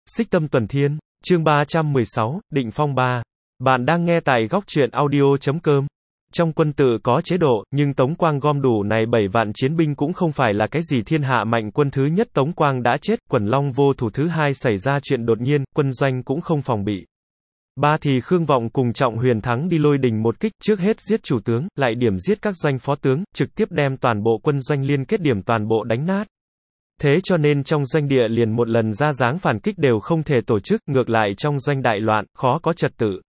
Xích Tâm Tuần Thiên, chương 316, Định Phong 3. Bạn đang nghe tại góc truyện audio.com. Trong quân tự có chế độ, nhưng Tống Quang gom đủ này 7 vạn chiến binh cũng không phải là cái gì thiên hạ mạnh quân. Thứ nhất Tống Quang đã chết, Quần Long vô thủ. Thứ hai xảy ra chuyện đột nhiên, quân doanh cũng không phòng bị. Ba thì Khương Vọng cùng Trọng Huyền Thắng đi Lôi Đình một kích, trước hết giết chủ tướng, lại điểm giết các doanh phó tướng, trực tiếp đem toàn bộ quân doanh liên kết điểm toàn bộ đánh nát. Thế cho nên trong doanh địa liền một lần ra dáng phản kích đều không thể tổ chức, ngược lại trong doanh đại loạn, khó có trật tự.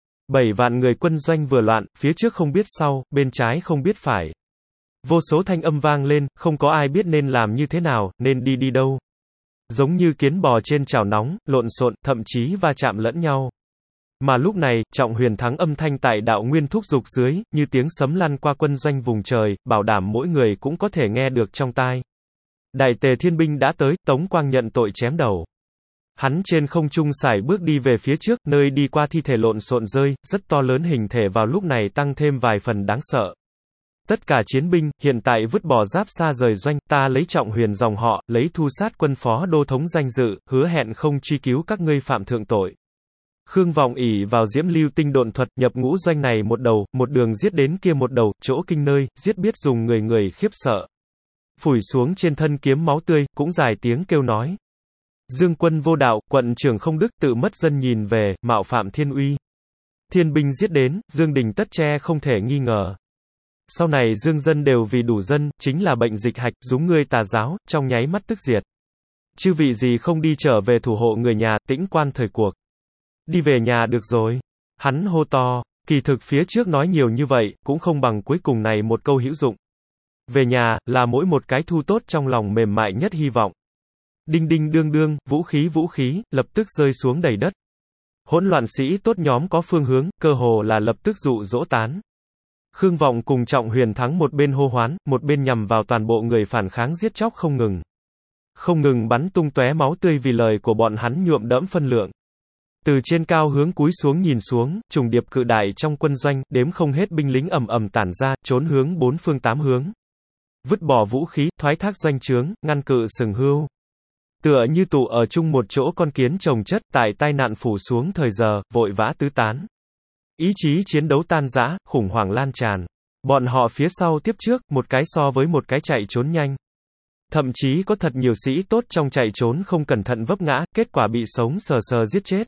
7 vạn người quân doanh vừa loạn, phía trước không biết sau, bên trái không biết phải. Vô số thanh âm vang lên, không có ai biết nên làm như thế nào, nên đi đâu. Giống như kiến bò trên chảo nóng, lộn xộn, thậm chí va chạm lẫn nhau. Mà lúc này, Trọng Huyền Thắng âm thanh tại đạo nguyên thúc giục dưới, như tiếng sấm lăn qua quân doanh vùng trời, bảo đảm mỗi người cũng có thể nghe được trong tai. Đại Tề Thiên binh đã tới, Tống Quang nhận tội chém đầu. Hắn trên không trung sải bước đi về phía trước, nơi đi qua thi thể lộn xộn rơi, rất to lớn hình thể vào lúc này tăng thêm vài phần đáng sợ. Tất cả chiến binh, hiện tại vứt bỏ giáp xa rời doanh, ta lấy Trọng Huyền dòng họ, lấy thu sát quân phó đô thống danh dự, hứa hẹn không truy cứu các ngươi phạm thượng tội. Khương Vọng ỷ vào Diễm Lưu Tinh độn thuật, nhập ngũ doanh này một đầu, một đường giết đến kia một đầu, chỗ kinh nơi, giết biết dùng người khiếp sợ. Phủi xuống trên thân kiếm máu tươi, cũng dài tiếng kêu nói. Dương quân vô đạo, quận trưởng không đức, tự mất dân nhìn về, mạo phạm thiên uy. Thiên binh giết đến, Dương Đình tất che không thể nghi ngờ. Sau này Dương dân đều vì đủ dân, chính là bệnh dịch hạch, dúng ngươi tà giáo, trong nháy mắt tức diệt. Chư vị gì không đi trở về thủ hộ người nhà, tĩnh quan thời cuộc. Đi về nhà được rồi. Hắn hô to, kỳ thực phía trước nói nhiều như vậy, cũng không bằng cuối cùng này một câu hữu dụng. Về nhà, là mỗi một cái thu tốt trong lòng mềm mại nhất hy vọng. Đinh đinh đương đương, vũ khí, lập tức rơi xuống đầy đất. Hỗn loạn sĩ tốt nhóm có phương hướng, cơ hồ là lập tức dụ dỗ tán. Khương Vọng cùng Trọng Huyền Thắng một bên hô hoán, một bên nhằm vào toàn bộ người phản kháng giết chóc không ngừng. Không ngừng bắn tung tóe máu tươi vì lời của bọn hắn nhuộm đẫm phân lượng. Từ trên cao hướng cúi xuống nhìn xuống, trùng điệp cự đại trong quân doanh, đếm không hết binh lính ầm ầm tản ra, trốn hướng bốn phương tám hướng. Vứt bỏ vũ khí, thoái thác doanh trướng, ngăn cự sừng hươu. Tựa như tụ ở chung một chỗ con kiến chồng chất, tại tai nạn phủ xuống thời giờ, vội vã tứ tán. Ý chí chiến đấu tan rã, khủng hoảng lan tràn. Bọn họ phía sau tiếp trước, một cái so với một cái chạy trốn nhanh. Thậm chí có thật nhiều sĩ tốt trong chạy trốn không cẩn thận vấp ngã, kết quả bị sống sờ sờ giết chết.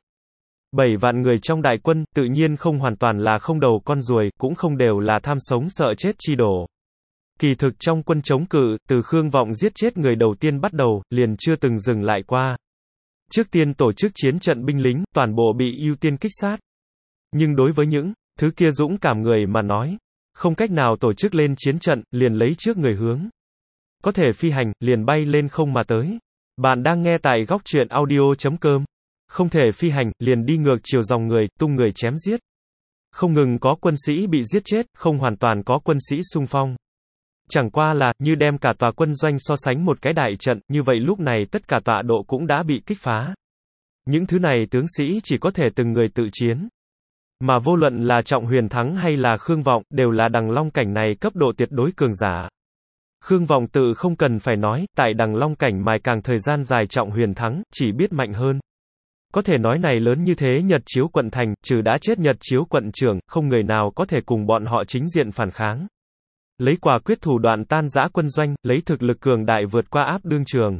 7 vạn người trong đại quân, tự nhiên không hoàn toàn là không đầu con ruồi, cũng không đều là tham sống sợ chết chi đổ. Kỳ thực trong quân chống cự, từ Khương Vọng giết chết người đầu tiên bắt đầu, liền chưa từng dừng lại qua. Trước tiên tổ chức chiến trận binh lính, toàn bộ bị ưu tiên kích sát. Nhưng đối với những thứ kia dũng cảm người mà nói, không cách nào tổ chức lên chiến trận, liền lấy trước người hướng. Có thể phi hành, liền bay lên không mà tới. Bạn đang nghe tại góc truyện audio.com. Không thể phi hành, liền đi ngược chiều dòng người, tung người chém giết. Không ngừng có quân sĩ bị giết chết, không hoàn toàn có quân sĩ xung phong. Chẳng qua là, như đem cả tòa quân doanh so sánh một cái đại trận, như vậy lúc này tất cả tọa độ cũng đã bị kích phá. Những thứ này tướng sĩ chỉ có thể từng người tự chiến. Mà vô luận là Trọng Huyền Thắng hay là Khương Vọng, đều là Đằng Long cảnh này cấp độ tuyệt đối cường giả. Khương Vọng tự không cần phải nói, tại Đằng Long cảnh mài càng thời gian dài Trọng Huyền Thắng, chỉ biết mạnh hơn. Có thể nói này lớn như thế Nhật Chiếu quận thành, trừ đã chết Nhật Chiếu quận trưởng, không người nào có thể cùng bọn họ chính diện phản kháng. Lấy quả quyết thủ đoạn tan rã quân doanh, lấy thực lực cường đại vượt qua áp đương trường.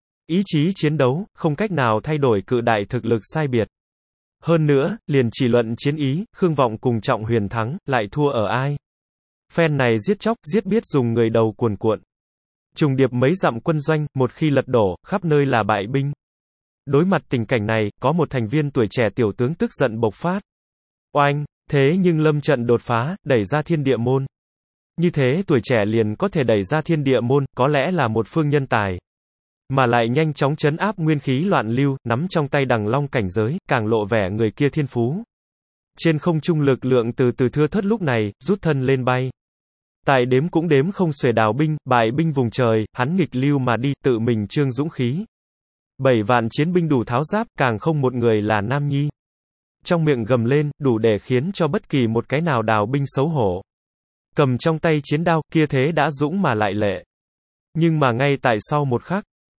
Ý chí chiến đấu, không cách nào thay đổi cự đại thực lực sai biệt. Hơn nữa, liền chỉ luận chiến ý, Khương Vọng cùng Trọng Huyền Thắng, lại thua ở ai? Phen này giết chóc, giết biết dùng người đầu cuồn cuộn. Trùng điệp mấy dặm quân doanh, một khi lật đổ, khắp nơi là bại binh. Đối mặt tình cảnh này, có một thành viên tuổi trẻ tiểu tướng tức giận bộc phát. Oanh, thế nhưng lâm trận đột phá, đẩy ra thiên địa môn. Như thế tuổi trẻ liền có thể đẩy ra thiên địa môn, có lẽ là một phương nhân tài. Mà lại nhanh chóng trấn áp nguyên khí loạn lưu, nắm trong tay Đằng Long cảnh giới, càng lộ vẻ người kia thiên phú. Trên không trung lực lượng từ từ thưa thớt lúc này, rút thân lên bay. Tại đếm cũng đếm không xuể đào binh, bại binh vùng trời, hắn nghịch lưu mà đi, tự mình trương dũng khí. 7 vạn chiến binh đủ tháo giáp, càng không một người là nam nhi. Trong miệng gầm lên, đủ để khiến cho bất kỳ một cái nào đào binh xấu hổ. Cầm trong tay chiến đao, kia thế đã dũng mà lại lệ. Nhưng mà ngay tại sau một khắc,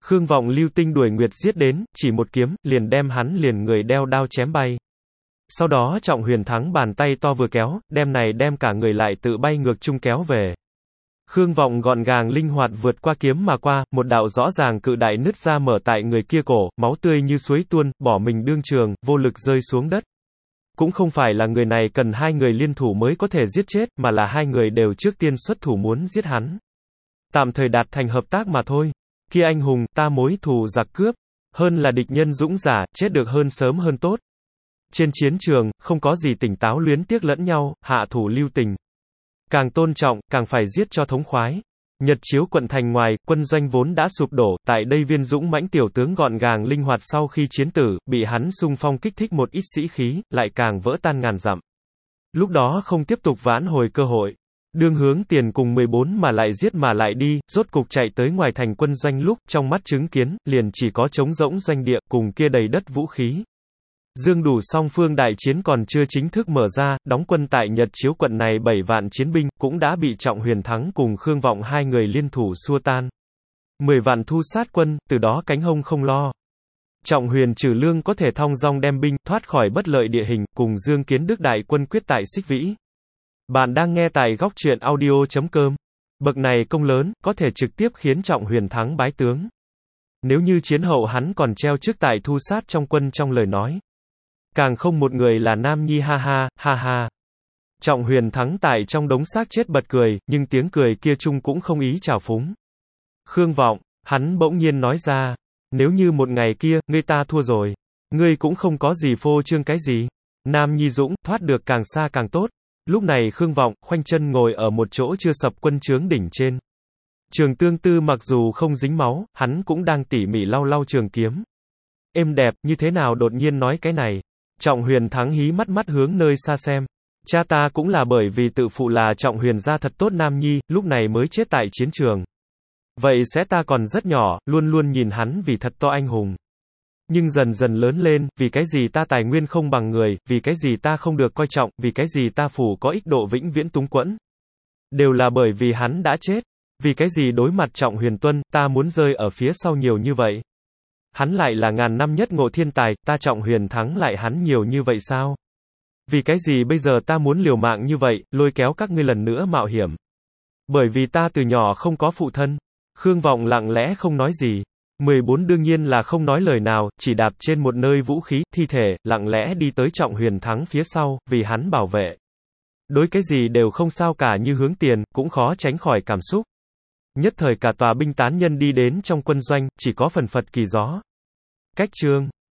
Khương Vọng lưu tinh đuổi nguyệt giết đến, chỉ một kiếm, liền đem hắn liền người đeo đao chém bay. Sau đó Trọng Huyền Thắng bàn tay to vừa kéo, đem cả người lại tự bay ngược chung kéo về. Khương Vọng gọn gàng linh hoạt vượt qua kiếm mà qua, một đạo rõ ràng cự đại nứt ra mở tại người kia cổ, máu tươi như suối tuôn, bỏ mình đương trường, vô lực rơi xuống đất. Cũng không phải là người này cần hai người liên thủ mới có thể giết chết, mà là hai người đều trước tiên xuất thủ muốn giết hắn. Tạm thời đạt thành hợp tác mà thôi. Kia anh hùng, ta mối thù giặc cướp. Hơn là địch nhân dũng giả, chết được hơn sớm hơn tốt. Trên chiến trường, không có gì tỉnh táo luyến tiếc lẫn nhau, hạ thủ lưu tình. Càng tôn trọng, càng phải giết cho thống khoái. Nhật Chiếu quận thành ngoài, quân doanh vốn đã sụp đổ, tại đây viên dũng mãnh tiểu tướng gọn gàng linh hoạt sau khi chiến tử, bị hắn xung phong kích thích một ít sĩ khí, lại càng vỡ tan ngàn dặm. Lúc đó không tiếp tục vãn hồi cơ hội. Đương hướng tiền cùng 14 mà lại giết mà lại đi, rốt cục chạy tới ngoài thành quân doanh lúc, trong mắt chứng kiến, liền chỉ có trống rỗng doanh địa, cùng kia đầy đất vũ khí. Dương đủ song phương đại chiến còn chưa chính thức mở ra, đóng quân tại Nhật Chiếu quận này 7 vạn chiến binh, cũng đã bị Trọng Huyền Thắng cùng Khương Vọng hai người liên thủ xua tan. 10 vạn thu sát quân, từ đó cánh hông không lo. Trọng Huyền Trừ Lương có thể thong dong đem binh, thoát khỏi bất lợi địa hình, cùng Dương Kiến Đức đại quân quyết tại Xích Vĩ. Bạn đang nghe tại góc truyện audio.com. Bậc này công lớn, có thể trực tiếp khiến Trọng Huyền Thắng bái tướng. Nếu như chiến hậu hắn còn treo chức tại thu sát trong quân trong lời nói. Càng không một người là nam nhi ha ha, ha ha. Trọng Huyền Thắng tại trong đống xác chết bật cười, nhưng tiếng cười kia chung cũng không ý trào phúng. Khương Vọng, hắn bỗng nhiên nói ra, nếu như một ngày kia, ngươi ta thua rồi, ngươi cũng không có gì phô trương cái gì. Nam nhi dũng, thoát được càng xa càng tốt. Lúc này Khương Vọng, khoanh chân ngồi ở một chỗ chưa sập quân trướng đỉnh trên. Trường tương tư mặc dù không dính máu, hắn cũng đang tỉ mỉ lau lau trường kiếm. Êm đẹp, như thế nào đột nhiên nói cái này. Trọng Huyền Thắng hí mắt mắt hướng nơi xa xem. Cha ta cũng là bởi vì tự phụ là Trọng Huyền gia thật tốt nam nhi, lúc này mới chết tại chiến trường. Vậy sẽ ta còn rất nhỏ, luôn luôn nhìn hắn vì thật to anh hùng. Nhưng dần dần lớn lên, vì cái gì ta tài nguyên không bằng người, vì cái gì ta không được coi trọng, vì cái gì ta phủ có ích độ vĩnh viễn túng quẫn. Đều là bởi vì hắn đã chết. Vì cái gì đối mặt Trọng Huyền Tuân, ta muốn rơi ở phía sau nhiều như vậy. Hắn lại là ngàn năm nhất ngộ thiên tài, ta Trọng Huyền Thắng lại hắn nhiều như vậy sao? Vì cái gì bây giờ ta muốn liều mạng như vậy, lôi kéo các ngươi lần nữa mạo hiểm? Bởi vì ta từ nhỏ không có phụ thân. Khương Vọng lặng lẽ không nói gì. 14 đương nhiên là không nói lời nào, chỉ đạp trên một nơi vũ khí, thi thể, lặng lẽ đi tới Trọng Huyền Thắng phía sau, vì hắn bảo vệ. Đối cái gì đều không sao cả như hướng tiền, cũng khó tránh khỏi cảm xúc. Nhất thời cả tòa binh tán nhân đi đến trong quân doanh, chỉ có phần phật kỳ gió. Cách chương